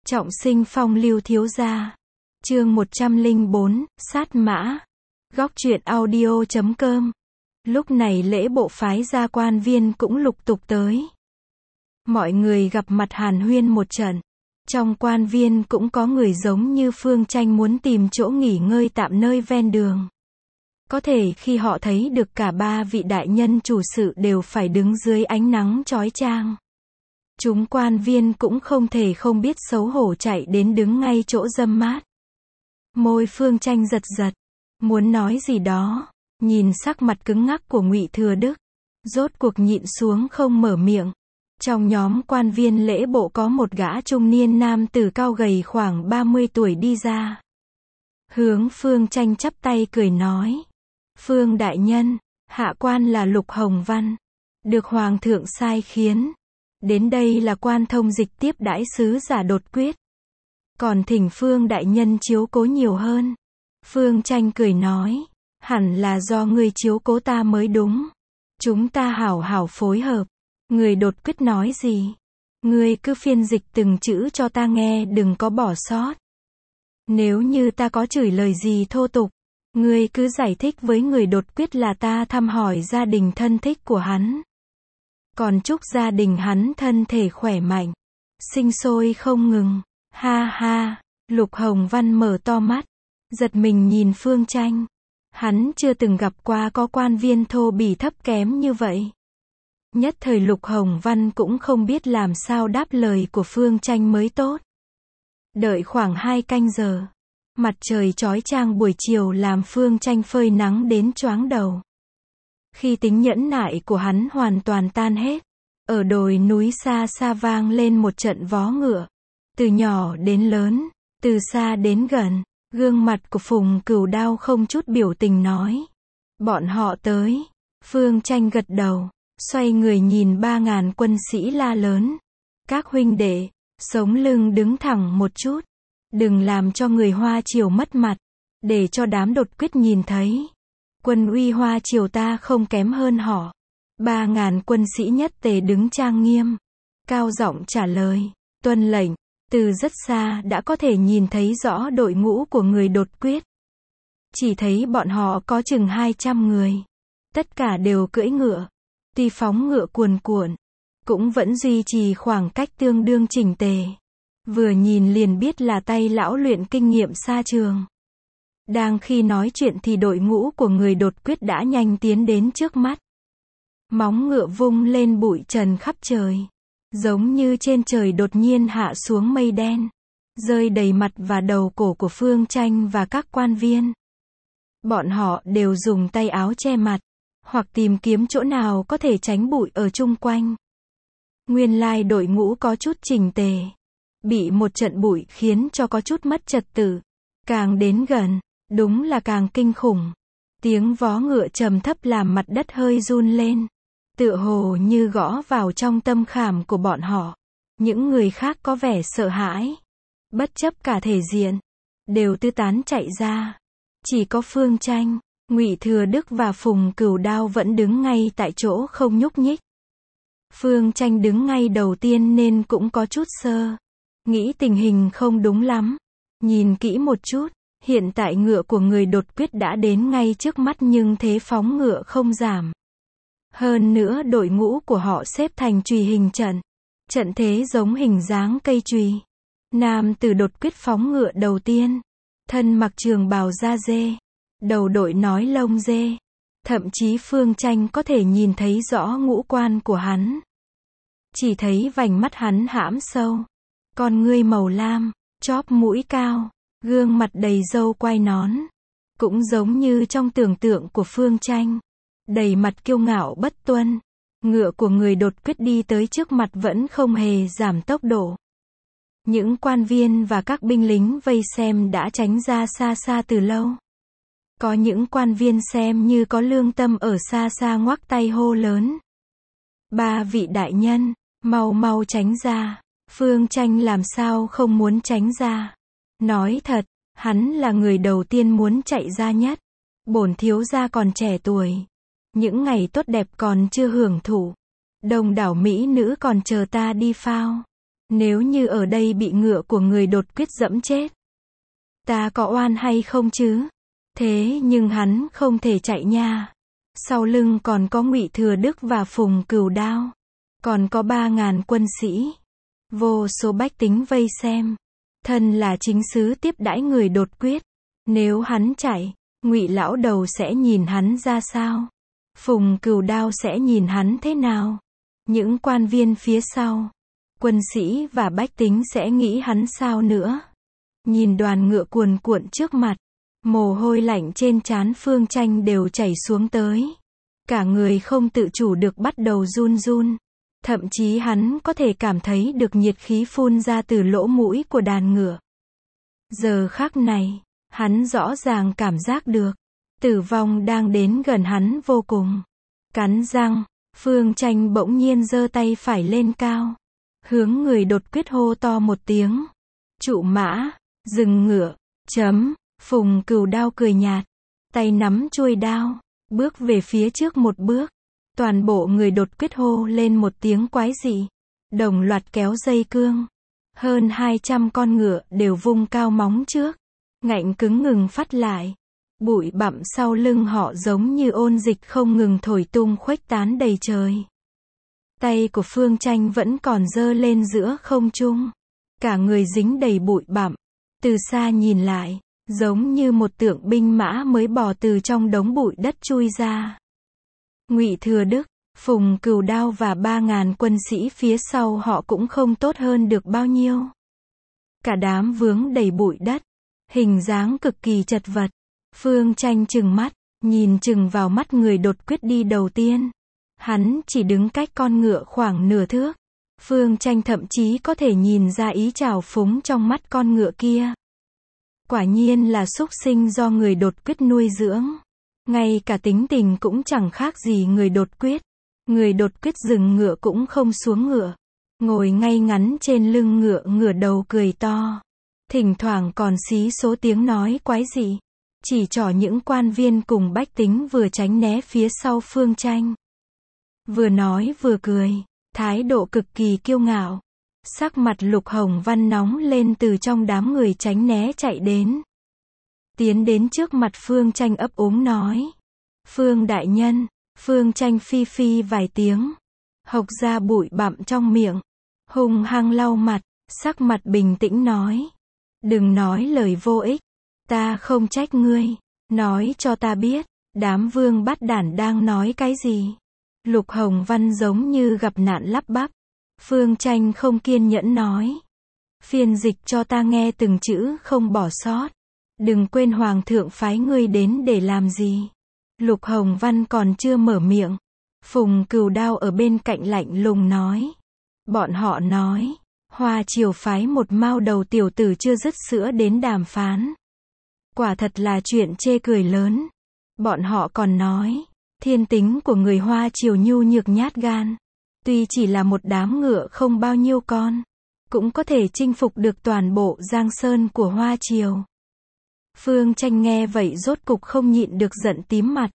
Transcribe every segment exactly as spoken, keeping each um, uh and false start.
Trọng sinh phong lưu thiếu gia. Chương một trăm lẻ bốn, sát mã. Góc truyện audio chấm com. Lúc này lễ bộ phái gia quan viên cũng lục tục tới. Mọi người gặp mặt hàn huyên một trận. Trong quan viên cũng có người giống như Phương Tranh muốn tìm chỗ nghỉ ngơi tạm nơi ven đường. Có thể khi họ thấy được cả ba vị đại nhân chủ sự đều phải đứng dưới ánh nắng chói chang. Chúng quan viên cũng không thể không biết xấu hổ chạy đến đứng ngay chỗ râm mát. Môi Phương Tranh giật giật, muốn nói gì đó, nhìn sắc mặt cứng ngắc của Ngụy Thừa Đức, rốt cuộc nhịn xuống không mở miệng. Trong nhóm quan viên lễ bộ có một gã trung niên nam tử cao gầy khoảng ba mươi tuổi đi ra. Hướng Phương Tranh chắp tay cười nói: Phương đại nhân, hạ quan là Lục Hồng Văn, được hoàng thượng sai khiến đến đây là quan thông dịch tiếp đãi sứ giả Đột Quyết, còn thỉnh Phương đại nhân chiếu cố nhiều hơn. Phương Tranh cười nói: hẳn là do ngươi chiếu cố ta mới đúng. Chúng ta hảo hảo phối hợp. Người Đột Quyết nói gì? Ngươi cứ phiên dịch từng chữ cho ta nghe, đừng có bỏ sót. Nếu như ta có chửi lời gì thô tục, ngươi cứ giải thích với người Đột Quyết là ta thăm hỏi gia đình thân thích của hắn. Còn chúc gia đình hắn thân thể khỏe mạnh, sinh sôi không ngừng. Ha ha, Lục Hồng Văn mở to mắt, giật mình nhìn Phương Tranh. Hắn chưa từng gặp qua có quan viên thô bỉ thấp kém như vậy. Nhất thời Lục Hồng Văn cũng không biết làm sao đáp lời của Phương Tranh mới tốt. Đợi khoảng hai canh giờ, mặt trời chói chang buổi chiều làm Phương Tranh phơi nắng đến choáng đầu. Khi tính nhẫn nại của hắn hoàn toàn tan hết, ở đồi núi xa xa vang lên một trận vó ngựa. Từ nhỏ đến lớn, từ xa đến gần, gương mặt của Phùng Cửu Đao không chút biểu tình nói: bọn họ tới. Phương Tranh gật đầu, xoay người nhìn ba ngàn quân sĩ la lớn: các huynh đệ, sống lưng đứng thẳng một chút, đừng làm cho người Hoa Triều mất mặt, để cho đám Đột Quyết nhìn thấy quân uy Hoa Triều ta không kém hơn họ. Ba ngàn quân sĩ nhất tề đứng trang nghiêm, cao giọng trả lời: tuân lệnh. Từ rất xa đã có thể nhìn thấy rõ đội ngũ của người Đột Quyết. Chỉ thấy bọn họ có chừng hai trăm người, tất cả đều cưỡi ngựa, tuy phóng ngựa cuồn cuộn, cũng vẫn duy trì khoảng cách tương đương chỉnh tề. Vừa nhìn liền biết là tay lão luyện kinh nghiệm xa trường. Đang khi nói chuyện thì đội ngũ của người Đột Quyết đã nhanh tiến đến trước mắt. Móng ngựa vung lên bụi trần khắp trời, giống như trên trời đột nhiên hạ xuống mây đen, rơi đầy mặt và đầu cổ của Phương Tranh và các quan viên. Bọn họ đều dùng tay áo che mặt, hoặc tìm kiếm chỗ nào có thể tránh bụi ở chung quanh. Nguyên lai đội ngũ có chút chỉnh tề, bị một trận bụi khiến cho có chút mất trật tự. Càng đến gần, đúng là càng kinh khủng. Tiếng vó ngựa trầm thấp làm mặt đất hơi run lên, tựa hồ như gõ vào trong tâm khảm của bọn họ. Những người khác có vẻ sợ hãi, bất chấp cả thể diện, đều tư tán chạy ra. Chỉ có Phương Tranh, Ngụy Thừa Đức và Phùng Cửu Đao vẫn đứng ngay tại chỗ không nhúc nhích. Phương Tranh đứng ngay đầu tiên nên cũng có chút sơ, nghĩ tình hình không đúng lắm. Nhìn kỹ một chút, hiện tại ngựa của người Đột Quyết đã đến ngay trước mắt nhưng thế phóng ngựa không giảm. Hơn nữa đội ngũ của họ xếp thành chùy hình trận. Trận thế giống hình dáng cây chùy. Nam tử Đột Quyết phóng ngựa đầu tiên, thân mặc trường bào da dê, đầu đội nói lông dê. Thậm chí Phương Tranh có thể nhìn thấy rõ ngũ quan của hắn. Chỉ thấy vành mắt hắn hãm sâu, con ngươi màu lam, chóp mũi cao, gương mặt đầy râu quai nón. Cũng giống như trong tưởng tượng của Phương Tranh, đầy mặt kiêu ngạo bất tuân. Ngựa của người Đột Quyết đi tới trước mặt vẫn không hề giảm tốc độ. Những quan viên và các binh lính vây xem đã tránh ra xa xa từ lâu. Có những quan viên xem như có lương tâm ở xa xa ngoắc tay hô lớn: ba vị đại nhân, mau mau tránh ra. Phương Tranh làm sao không muốn tránh ra. Nói thật, hắn là người đầu tiên muốn chạy ra nhất. Bổn thiếu gia còn trẻ tuổi, những ngày tốt đẹp còn chưa hưởng thụ, đông đảo mỹ nữ còn chờ ta đi phao. Nếu như ở đây bị ngựa của người đột quyết dẫm chết, ta có oan hay không chứ? Thế nhưng hắn không thể chạy nha. Sau lưng còn có Ngụy Thừa Đức và Phùng Cửu Đao. Còn có ba ngàn quân sĩ. Vô số bách tính vây xem. Thân là chính sứ tiếp đãi người đột quyết. Nếu hắn chạy, Ngụy lão đầu sẽ nhìn hắn ra sao? Phùng Cửu Đao sẽ nhìn hắn thế nào? Những quan viên phía sau, quân sĩ và bách tính sẽ nghĩ hắn sao nữa? Nhìn đoàn ngựa cuồn cuộn trước mặt, mồ hôi lạnh trên trán Phương Tranh đều chảy xuống tới. Cả người không tự chủ được bắt đầu run run. Thậm chí hắn có thể cảm thấy được nhiệt khí phun ra từ lỗ mũi của đàn ngựa. Giờ khắc này, hắn rõ ràng cảm giác được, tử vong đang đến gần hắn vô cùng. Cắn răng, Phương Tranh bỗng nhiên giơ tay phải lên cao, hướng người đột quyết hô to một tiếng. Trụ mã, dừng ngựa, chấm. Phùng Cửu Đao cười nhạt, tay nắm chuôi đao, bước về phía trước một bước. Toàn bộ người đột quyết hô lên một tiếng quái dị, đồng loạt kéo dây cương. Hơn hai trăm con ngựa đều vung cao móng trước, ngạnh cứng ngừng phát lại. Bụi bặm sau lưng họ giống như ôn dịch không ngừng thổi tung khuếch tán đầy trời. Tay của Phương Tranh vẫn còn giơ lên giữa không trung. Cả người dính đầy bụi bặm. Từ xa nhìn lại, giống như một tượng binh mã mới bò từ trong đống bụi đất chui ra. Ngụy Thừa Đức, Phùng Cửu Đao và ba ngàn quân sĩ phía sau họ cũng không tốt hơn được bao nhiêu. Cả đám vướng đầy bụi đất, hình dáng cực kỳ chật vật. Phương Tranh trừng mắt, nhìn chừng vào mắt người đột quyết đi đầu tiên. Hắn chỉ đứng cách con ngựa khoảng nửa thước. Phương Tranh thậm chí có thể nhìn ra ý trào phúng trong mắt con ngựa kia. Quả nhiên là súc sinh do người đột quyết nuôi dưỡng. Ngay cả tính tình cũng chẳng khác gì người đột quyết. Người đột quyết dừng ngựa cũng không xuống ngựa. Ngồi ngay ngắn trên lưng ngựa ngửa đầu cười to. Thỉnh thoảng còn xí số tiếng nói quái dị. Chỉ trỏ những quan viên cùng bách tính vừa tránh né phía sau Phương Tranh. Vừa nói vừa cười, thái độ cực kỳ kiêu ngạo. Sắc mặt Lục Hồng Văn nóng lên từ trong đám người tránh né chạy đến. Tiến đến trước mặt Phương Tranh ấp úng nói. Phương đại nhân, Phương Tranh phi phi vài tiếng. Hộc ra bụi bặm trong miệng. Hung hăng lau mặt, sắc mặt bình tĩnh nói. Đừng nói lời vô ích. Ta không trách ngươi. Nói cho ta biết, đám vương bát đản đang nói cái gì. Lục Hồng Văn giống như gặp nạn lắp bắp. Phương Tranh không kiên nhẫn nói. Phiên dịch cho ta nghe từng chữ không bỏ sót. Đừng quên Hoàng thượng phái ngươi đến để làm gì. Lục Hồng Văn còn chưa mở miệng. Phùng Cửu Đao ở bên cạnh lạnh lùng nói. Bọn họ nói, Hoa Triều phái một mao đầu tiểu tử chưa dứt sữa đến đàm phán. Quả thật là chuyện chê cười lớn. Bọn họ còn nói, thiên tính của người Hoa Triều nhu nhược nhát gan. Tuy chỉ là một đám ngựa không bao nhiêu con, cũng có thể chinh phục được toàn bộ Giang Sơn của Hoa Triều. Phương Tranh nghe vậy rốt cục không nhịn được giận tím mặt.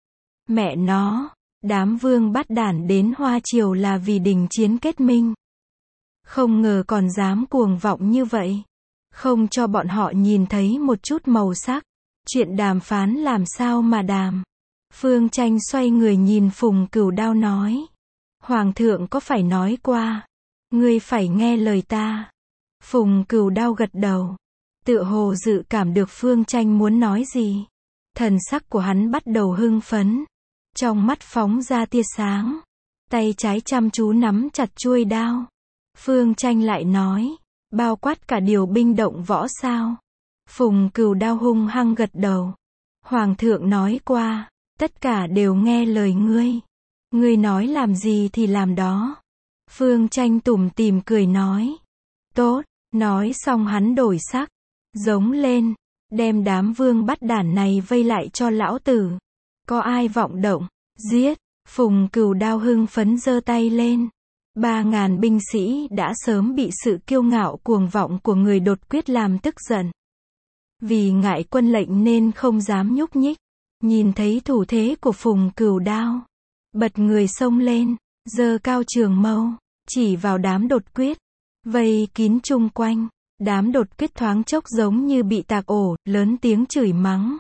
Mẹ nó, đám vương bát đản đến Hoa Triều là vì đình chiến kết minh. Không ngờ còn dám cuồng vọng như vậy. Không cho bọn họ nhìn thấy một chút màu sắc. Chuyện đàm phán làm sao mà đàm. Phương Tranh xoay người nhìn Phùng Cửu Đao nói. Hoàng thượng có phải nói qua. Ngươi phải nghe lời ta. Phùng Cửu Đao gật đầu. Tựa hồ dự cảm được Phương Tranh muốn nói gì. Thần sắc của hắn bắt đầu hưng phấn. Trong mắt phóng ra tia sáng. Tay trái chăm chú nắm chặt chuôi đao. Phương Tranh lại nói. Bao quát cả điều binh động võ sao. Phùng Cửu Đao hung hăng gật đầu. Hoàng thượng nói qua. Tất cả đều nghe lời ngươi. Ngươi nói làm gì thì làm đó. Phương Tranh tủm tỉm cười nói. Tốt. Nói xong hắn đổi sắc. Giống lên. Đem đám vương bát đản này vây lại cho lão tử. Có ai vọng động. Giết. Phùng Cửu Đao hưng phấn giơ tay lên. Ba ngàn binh sĩ đã sớm bị sự kiêu ngạo cuồng vọng của người đột quyết làm tức giận. Vì ngại quân lệnh nên không dám nhúc nhích. Nhìn thấy thủ thế của Phùng Cửu Đao. Bật người xông lên. Giơ cao trường mâu. Chỉ vào đám đột quyết. vây kín chung quanh. Đám đột quyết thoáng chốc giống như bị tạc ổ, lớn tiếng chửi mắng.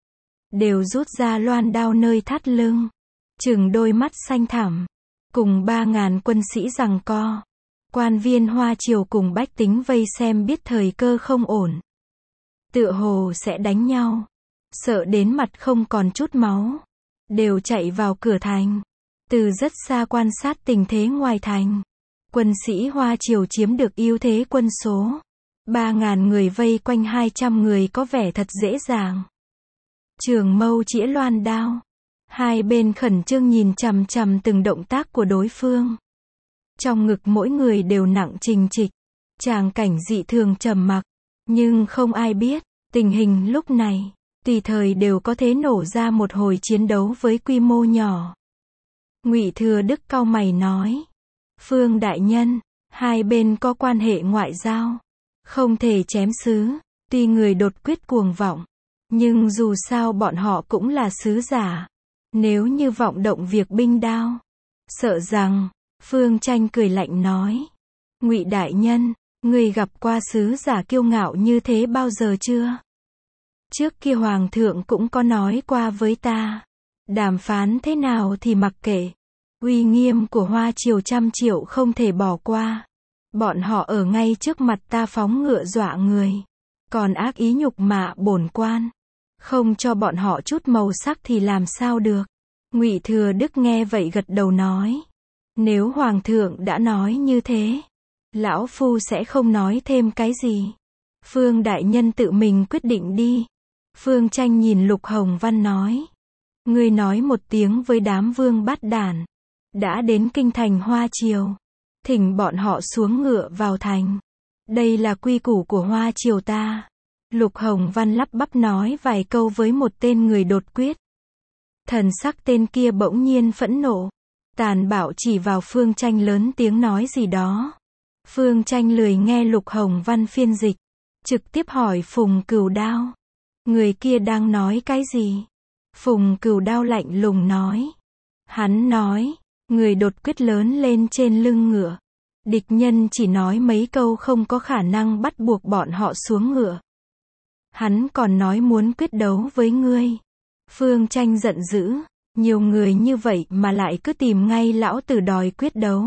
Đều rút ra loan đao nơi thắt lưng. Chừng đôi mắt xanh thẳm. Cùng ba ngàn quân sĩ giằng co. Quan viên Hoa Triều cùng bách tính vây xem biết thời cơ không ổn. Tựa hồ sẽ đánh nhau. Sợ đến mặt không còn chút máu. Đều chạy vào cửa thành. Từ rất xa quan sát tình thế ngoài thành. Quân sĩ Hoa Triều chiếm được ưu thế quân số. Ba ngàn người vây quanh hai trăm người có vẻ thật dễ dàng. Trường mâu chĩa loan đao. Hai bên khẩn trương nhìn chằm chằm từng động tác của đối phương. Trong ngực mỗi người đều nặng trình trịch. Tràng cảnh dị thường trầm mặc. Nhưng không ai biết, tình hình lúc này, tùy thời đều có thể nổ ra một hồi chiến đấu với quy mô nhỏ. Ngụy Thừa Đức cau mày nói. Phương đại nhân, hai bên có quan hệ ngoại giao. Không thể chém sứ, tuy người đột quyết cuồng vọng. Nhưng dù sao bọn họ cũng là sứ giả. Nếu như vọng động việc binh đao. Sợ rằng, Phương Tranh cười lạnh nói. Ngụy đại nhân, người gặp qua sứ giả kiêu ngạo như thế bao giờ chưa? Trước kia Hoàng thượng cũng có nói qua với ta. Đàm phán thế nào thì mặc kệ. Uy nghiêm của Hoa Triều trăm triệu không thể bỏ qua. Bọn họ ở ngay trước mặt ta phóng ngựa dọa người. Còn ác ý nhục mạ bổn quan. Không cho bọn họ chút màu sắc thì làm sao được. Ngụy Thừa Đức nghe vậy gật đầu nói. Nếu Hoàng thượng đã nói như thế, lão phu sẽ không nói thêm cái gì. Phương đại nhân tự mình quyết định đi. Phương Tranh nhìn Lục Hồng Văn nói. Ngươi nói một tiếng với đám vương bát đản. Đã đến kinh thành Hoa Triều. Thỉnh bọn họ xuống ngựa vào thành. Đây là quy củ của Hoa Triều ta. Lục Hồng Văn lắp bắp nói vài câu với một tên người đột quyết. Thần sắc tên kia bỗng nhiên phẫn nộ. Tàn bạo chỉ vào Phương Tranh lớn tiếng nói gì đó. Phương Tranh lười nghe Lục Hồng Văn phiên dịch. Trực tiếp hỏi Phùng Cửu Đao. Người kia đang nói cái gì? Phùng Cửu Đao lạnh lùng nói. Hắn nói, người đột quyết lớn lên trên lưng ngựa. Địch nhân chỉ nói mấy câu không có khả năng bắt buộc bọn họ xuống ngựa. Hắn còn nói muốn quyết đấu với ngươi. Phương Tranh giận dữ. Nhiều người như vậy mà lại cứ tìm ngay lão tử đòi quyết đấu.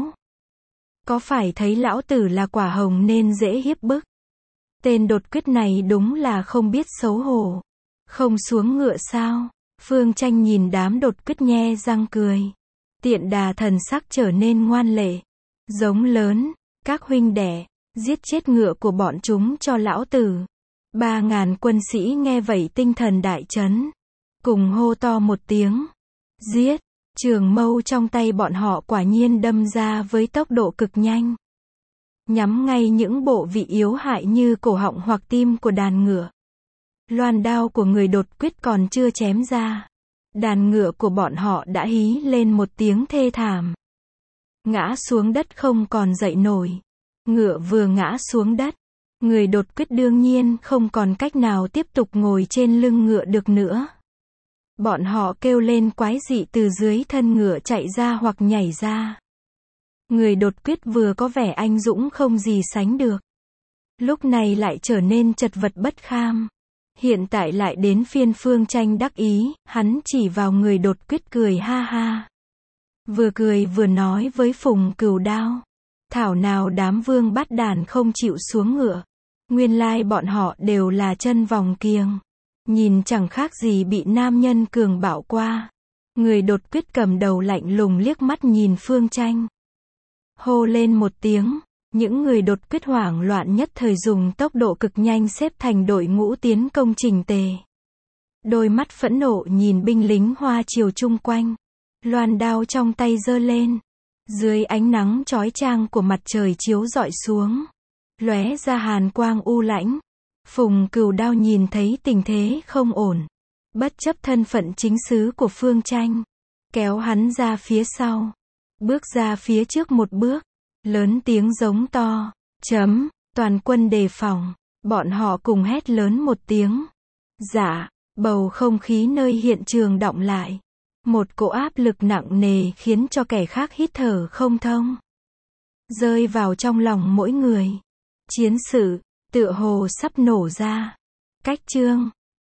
Có phải thấy lão tử là quả hồng nên dễ hiếp bức? Tên đột quyết này đúng là không biết xấu hổ. Không xuống ngựa sao? Phương Tranh nhìn đám đột quyết nhe răng cười. Tiện đà thần sắc trở nên ngoan lệ. Giống lớn, các huynh đẻ, giết chết ngựa của bọn chúng cho lão tử. Ba ngàn quân sĩ nghe vậy tinh thần đại chấn. Cùng hô to một tiếng. Giết! Trường mâu trong tay bọn họ quả nhiên đâm ra với tốc độ cực nhanh. Nhắm ngay những bộ vị yếu hại như cổ họng hoặc tim của đàn ngựa. Loan đao của người đột quyết còn chưa chém ra. Đàn ngựa của bọn họ đã hí lên một tiếng thê thảm. Ngã xuống đất không còn dậy nổi. Ngựa vừa ngã xuống đất. Người đột quyết đương nhiên không còn cách nào tiếp tục ngồi trên lưng ngựa được nữa. Bọn họ kêu lên quái dị từ dưới thân ngựa chạy ra hoặc nhảy ra. Người đột quyết vừa có vẻ anh dũng không gì sánh được. Lúc này lại trở nên chật vật bất kham. Hiện tại lại đến phiên Phương Tranh đắc ý, hắn chỉ vào người đột quyết cười ha ha. Vừa cười vừa nói với Phùng Cửu Đao. Thảo nào đám vương bát đản không chịu xuống ngựa. Nguyên lai bọn họ đều là chân vòng kiềng. Nhìn chẳng khác gì bị nam nhân cường bạo qua. Người đột quyết cầm đầu lạnh lùng liếc mắt nhìn Phương Tranh. Hô lên một tiếng. Những người đột quyết hoảng loạn nhất thời dùng tốc độ cực nhanh xếp thành đội ngũ tiến công chỉnh tề. Đôi mắt phẫn nộ nhìn binh lính Hoa Triều chung quanh. Loan đao trong tay giơ lên. Dưới ánh nắng chói chang của mặt trời chiếu rọi xuống. Lóe ra hàn quang u lãnh. Phùng Cửu Đao nhìn thấy tình thế không ổn. Bất chấp thân phận chính sứ của Phương Tranh. Kéo hắn ra phía sau. Bước ra phía trước một bước. Lớn tiếng giống to. Chấm, toàn quân đề phòng. Bọn họ cùng hét lớn một tiếng. Dạ, bầu không khí nơi hiện trường đọng lại. Một cỗ áp lực nặng nề khiến cho kẻ khác hít thở không thông. rơi vào trong lòng mỗi người. Chiến sự, tựa hồ sắp nổ ra. Cách chương